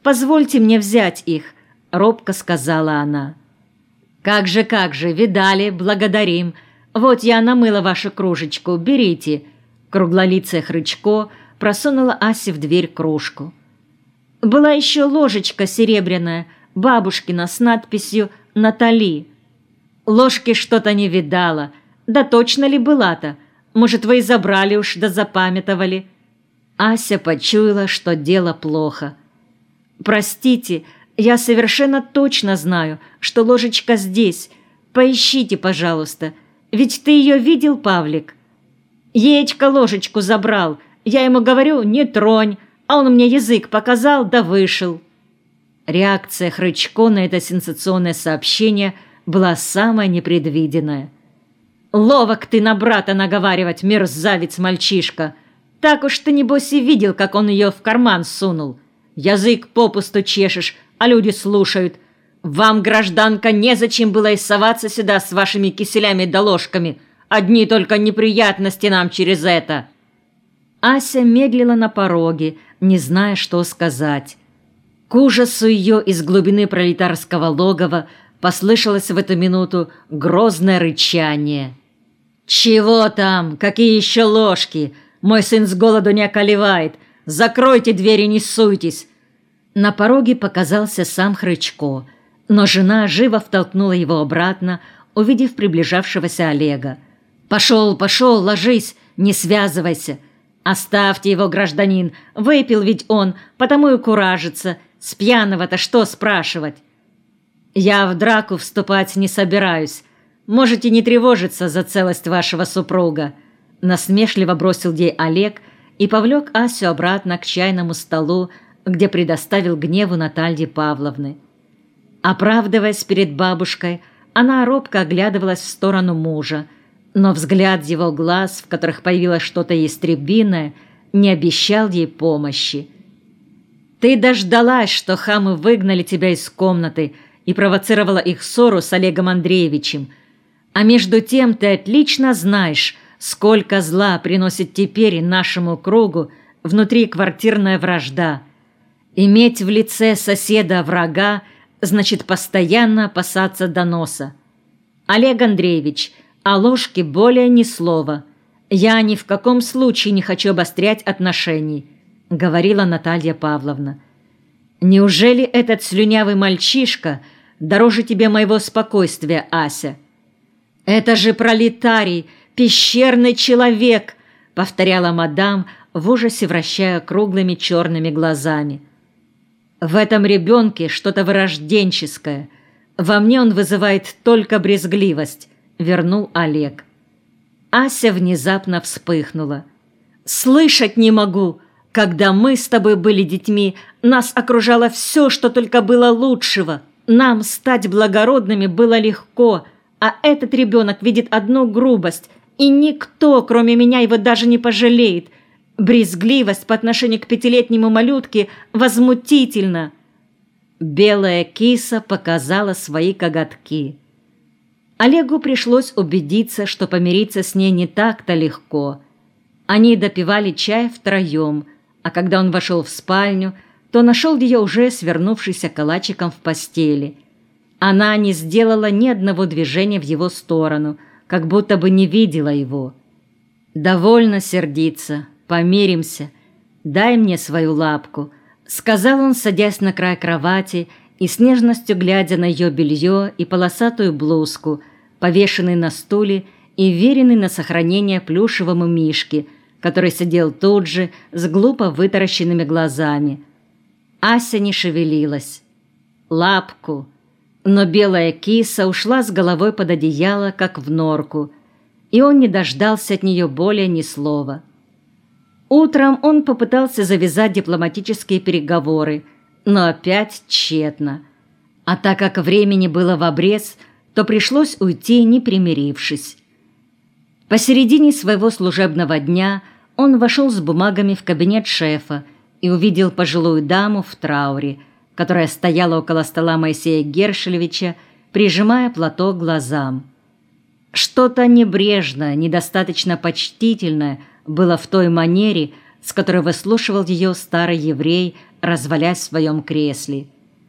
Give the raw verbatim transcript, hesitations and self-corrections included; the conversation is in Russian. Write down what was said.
Позвольте мне взять их», — робко сказала она. «Как же, как же, видали, благодарим. Вот я намыла вашу кружечку, берите». Круглолицая Хрычко просунула Асе в дверь кружку. Была еще ложечка серебряная, бабушкина, с надписью «Натали». Ложки что-то не видала. Да точно ли была-то? Может, вы и забрали уж, да запамятовали. Ася почуяла, что дело плохо. «Простите, я совершенно точно знаю, что ложечка здесь. Поищите, пожалуйста. Ведь ты ее видел, Павлик?» «Еечка ложечку забрал. Я ему говорю, не тронь, а он мне язык показал, да вышел». Реакция Хрычко на это сенсационное сообщение была самая непредвиденная. «Ловок ты на брата наговаривать, мерзавец-мальчишка! Так уж ты, небось, и видел, как он ее в карман сунул. Язык попусту чешешь, а люди слушают. Вам, гражданка, незачем было и соваться сюда с вашими киселями да ложками. Одни только неприятности нам через это». Ася медлила на пороге, не зная, что сказать. К ужасу ее из глубины пролетарского логова послышалось в эту минуту грозное рычание. «Чего там? Какие еще ложки? Мой сын с голоду не околевает. Закройте двери, не суйтесь!» На пороге показался сам Хрычко, но жена живо втолкнула его обратно, увидев приближавшегося Олега. «Пошел, пошел, ложись, не связывайся. Оставьте его, гражданин, выпил ведь он, потому и куражится. С пьяного-то что спрашивать?» «Я в драку вступать не собираюсь. Можете не тревожиться за целость вашего супруга», — насмешливо бросил ей Олег и повлек Асю обратно к чайному столу, где предоставил гневу Натальи Павловны. Оправдываясь перед бабушкой, она робко оглядывалась в сторону мужа, но взгляд его глаз, в которых появилось что-то ястребиное, не обещал ей помощи. «Ты дождалась, что хамы выгнали тебя из комнаты и провоцировала их ссору с Олегом Андреевичем. А между тем ты отлично знаешь, сколько зла приносит теперь нашему кругу внутриквартирная вражда. Иметь в лице соседа врага значит постоянно опасаться доноса. Олег Андреевич, о ложке более ни слова. Я ни в каком случае не хочу обострять отношений», — говорила Наталья Павловна. «Неужели этот слюнявый мальчишка дороже тебе моего спокойствия, Ася?» «Это же пролетарий, пещерный человек», — повторяла мадам, в ужасе вращая круглыми черными глазами. «В этом ребенке что-то вырожденческое. Во мне он вызывает только брезгливость», — вернул Олег. Ася внезапно вспыхнула. «Слышать не могу! Когда мы с тобой были детьми, нас окружало все, что только было лучшего. Нам стать благородными было легко, а этот ребенок видит одну грубость, и никто, кроме меня, его даже не пожалеет. Брезгливость по отношению к пятилетнему малютке возмутительна». Белая киса показала свои коготки. Олегу пришлось убедиться, что помириться с ней не так-то легко. Они допивали чай втроем, а когда он вошел в спальню, то нашел ее уже свернувшейся калачиком в постели. Она не сделала ни одного движения в его сторону, как будто бы не видела его. «Довольно сердиться, помиримся. Дай мне свою лапку», — сказал он, садясь на край кровати и с нежностью глядя на ее белье и полосатую блузку, повешенный на стуле и веренный на сохранение плюшевому мишке, который сидел тут же с глупо вытаращенными глазами. Ася не шевелилась. «Лапку!» Но белая киса ушла с головой под одеяло, как в норку, и он не дождался от нее более ни слова. Утром он попытался завязать дипломатические переговоры, но опять тщетно. А так как времени было в обрез, то пришлось уйти, не примирившись. Посередине своего служебного дня он вошел с бумагами в кабинет шефа и увидел пожилую даму в трауре, которая стояла около стола Моисея Гершелевича, прижимая платок к глазам. Что-то небрежное, недостаточно почтительное было в той манере, с которой выслушивал ее старый еврей развалясь в своем кресле.